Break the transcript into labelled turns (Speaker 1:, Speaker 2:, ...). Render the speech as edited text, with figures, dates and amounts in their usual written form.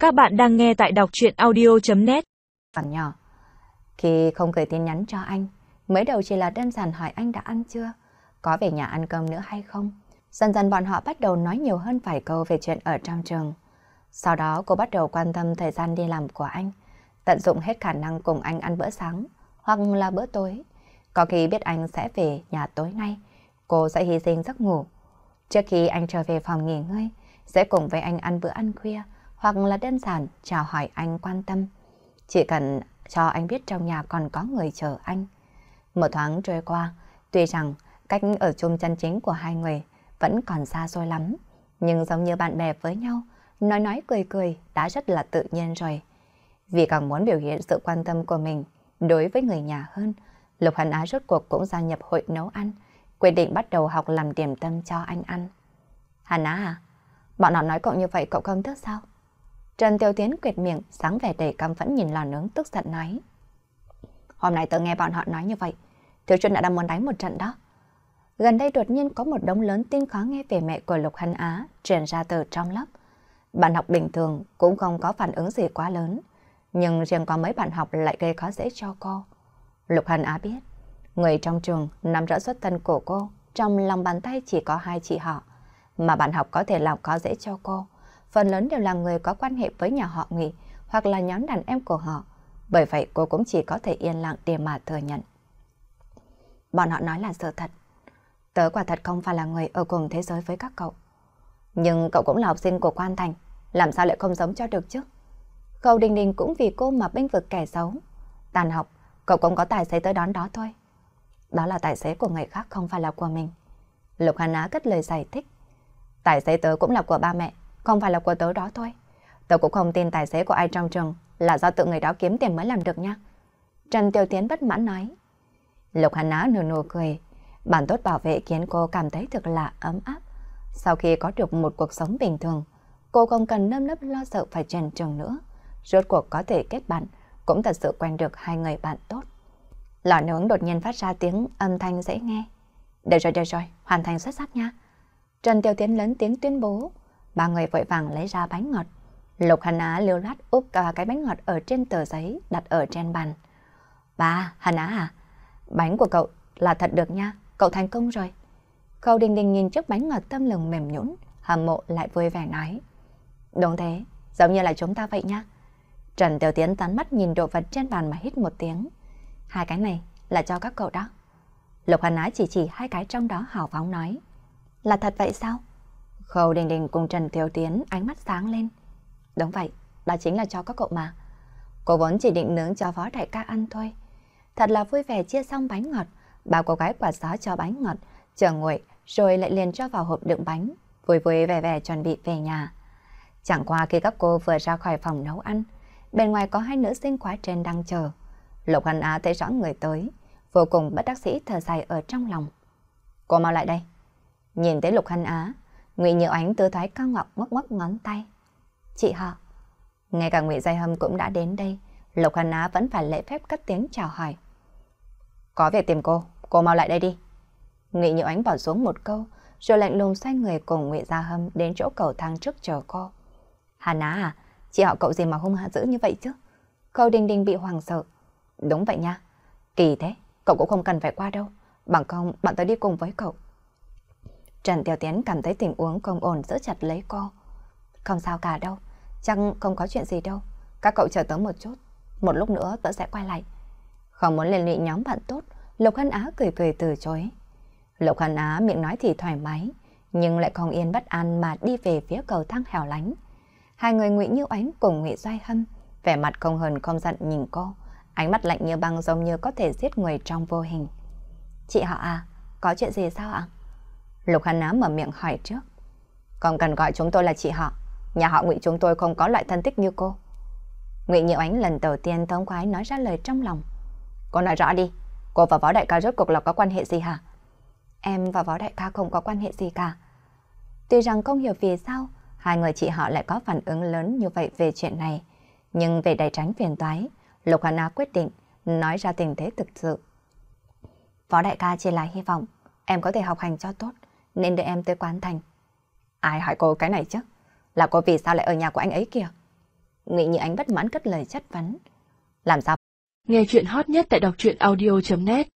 Speaker 1: Các bạn đang nghe tại đọc truyện audio.net.
Speaker 2: Còn nhỏ, khi không gửi tin nhắn cho anh, mới đầu chỉ là đơn giản hỏi anh đã ăn chưa, có về nhà ăn cơm nữa hay không. Dần dần bọn họ bắt đầu nói nhiều hơn vài câu về chuyện ở trong trường. Sau đó cô bắt đầu quan tâm thời gian đi làm của anh, tận dụng hết khả năng cùng anh ăn bữa sáng hoặc là bữa tối. Có khi biết anh sẽ về nhà tối nay, cô sẽ hy sinh giấc ngủ. Trước khi anh trở về phòng nghỉ ngơi, sẽ cùng với anh ăn bữa ăn khuya hoặc là đơn giản chào hỏi anh quan tâm. Chỉ cần cho anh biết trong nhà còn có người chờ anh. Một tháng trôi qua, tuy rằng cách ở chung chân chính của hai người vẫn còn xa xôi lắm, nhưng giống như bạn bè với nhau, nói cười cười đã rất là tự nhiên rồi. Vì càng muốn biểu hiện sự quan tâm của mình đối với người nhà hơn, Lục Hân Á rốt cuộc cũng gia nhập hội nấu ăn, quyết định bắt đầu học làm điểm tâm cho anh ăn. Hân Á à, bọn họ nói cậu như vậy cậu không tức sao? Trần Tiểu Tiến quệt miệng, sáng vẻ đầy căm phẫn nhìn lò nướng tức giận nói. Hôm nay tớ nghe bọn họ nói như vậy, Thiếu Chuyên đã đang muốn đánh một trận đó. Gần đây đột nhiên có một đống lớn tin khó nghe về mẹ của Lục Hân Á truyền ra từ trong lớp. Bạn học bình thường cũng không có phản ứng gì quá lớn, nhưng riêng có mấy bạn học lại gây khó dễ cho cô. Lục Hân Á biết, người trong trường nắm rõ xuất thân của cô, trong lòng bàn tay chỉ có hai chị họ, mà bạn học có thể làm khó dễ cho cô. Phần lớn đều là người có quan hệ với nhà họ Ngụy hoặc là nhóm đàn em của họ. Bởi vậy cô cũng chỉ có thể yên lặng để mà thừa nhận. Bọn họ nói là sự thật. Tớ quả thật không phải là người ở cùng thế giới với các cậu. Nhưng cậu cũng là học sinh của Quan Thành, làm sao lại không giống cho được chứ? Cậu Đình Đình cũng vì cô mà bênh vực kẻ xấu. Tàn học, cậu cũng có tài xế tới đón đó thôi. Đó là tài xế của người khác, không phải là của mình. Lục Hân Á cất lời giải thích. Tài xế tớ cũng là của ba mẹ, không phải là của tớ đó thôi. Tớ cũng không tin tài xế của ai trong trường là do tự người đó kiếm tiền mới làm được nha. Trần Tiểu Tiến bất mãn nói. Lục Hân Á nở nụ cười. Bản tốt bảo vệ khiến cô cảm thấy thực là ấm áp. Sau khi có được một cuộc sống bình thường, cô không cần nơm nớp lo sợ phải chuyển trường nữa. Rốt cuộc có thể kết bạn, cũng thật sự quen được hai người bạn tốt. Lò nướng đột nhiên phát ra tiếng âm thanh dễ nghe. Được rồi, hoàn thành xuất sắc nha. Trần Tiểu Tiến lớn tiếng tuyên bố. Ba người vội vàng lấy ra bánh ngọt. Lục Hân Á liều lát úp cả cái bánh ngọt ở trên tờ giấy đặt ở trên bàn. Ba, Hân Á à, bánh của cậu là thật được nha, cậu thành công rồi. Khâu Đình Đình nhìn chiếc bánh ngọt tâm lừng mềm nhũn, hâm mộ lại vui vẻ nói. Đúng thế, giống như là chúng ta vậy nha. Trần Tiểu Tiến tán mắt nhìn đồ vật trên bàn mà hít một tiếng. Hai cái này là cho các cậu đó. Lục Hân Á chỉ hai cái trong đó hào phóng nói. Là thật vậy sao? Khâu Đình Đình cùng Trần Tiểu Tiến ánh mắt sáng lên. Đúng vậy, đó chính là cho các cậu mà. Cô vốn chỉ định nướng cho Phó đại ca ăn thôi. Thật là vui vẻ chia xong bánh ngọt, bao cô gái quạt gió cho bánh ngọt, chờ nguội rồi lại liền cho vào hộp đựng bánh, vui vui vẻ vẻ chuẩn bị về nhà. Chẳng qua khi các cô vừa ra khỏi phòng nấu ăn, bên ngoài có hai nữ sinh khóa trên đang chờ. Lục Hân Á thấy rõ người tới, vô cùng bất đắc dĩ thở dài ở trong lòng. Cô mau lại đây. Nhìn thấy Lục Hân Á, Ngụy Như Ánh tư thái cao ngọc ngoắc ngoắc ngón tay. Chị họ. Ngay cả Ngụy Giai Hâm cũng đã đến đây, Lục Hân Á vẫn phải lễ phép cất tiếng chào hỏi. Có việc tìm cô mau lại đây đi. Ngụy Như Ánh bỏ xuống một câu, rồi lạnh lùng xoay người cùng Ngụy Gia Hâm đến chỗ cầu thang trước chờ cô. Hân Á à, chị họ cậu gì mà hung hãn dữ như vậy chứ? Khâu Đình Đình bị hoảng sợ. Đúng vậy nha, kỳ thế, cậu cũng không cần phải qua đâu, bằng không bạn tới đi cùng với cậu. Trần Tiểu Tiến cảm thấy tình huống không ổn giữ chặt lấy cô. Không sao cả đâu, chắc không có chuyện gì đâu. Các cậu chờ tớ một chút, một lúc nữa tớ sẽ quay lại. Không muốn liên lụy nhóm bạn tốt, Lục Hân Á cười cười từ chối. Lục Hân Á miệng nói thì thoải mái, nhưng lại không yên bất an mà đi về phía cầu thang hẻo lánh. Hai người Ngụy Như Ánh cùng Ngụy Giai Hâm, vẻ mặt không hờn không giận nhìn cô, ánh mắt lạnh như băng giống như có thể giết người trong vô hình. Chị họ à, có chuyện gì sao ạ? Lục Hân Á mở miệng hỏi trước. Không cần gọi chúng tôi là chị họ, nhà họ Ngụy chúng tôi không có loại thân thích như cô. Ngụy Như Ánh lần đầu tiên thống khoái nói ra lời trong lòng. Cô nói rõ đi, cô và Võ đại ca rốt cuộc là có quan hệ gì hả? Em và Võ đại ca không có quan hệ gì cả. Tuy rằng không hiểu vì sao hai người chị họ lại có phản ứng lớn như vậy về chuyện này, nhưng về để tránh phiền toái, Lục Hân Á quyết định nói ra tình thế thực sự. Võ đại ca chỉ là hy vọng em có thể học hành cho tốt, nên đưa em tới Quán Thành. Ai hỏi cô cái này chứ? Là cô vì sao lại ở nhà của anh ấy kìa? Ngụy Như Ánh bất mãn cất lời chất vấn. Làm sao?
Speaker 1: Nghe chuyện hot nhất tại đọc truyện audio.net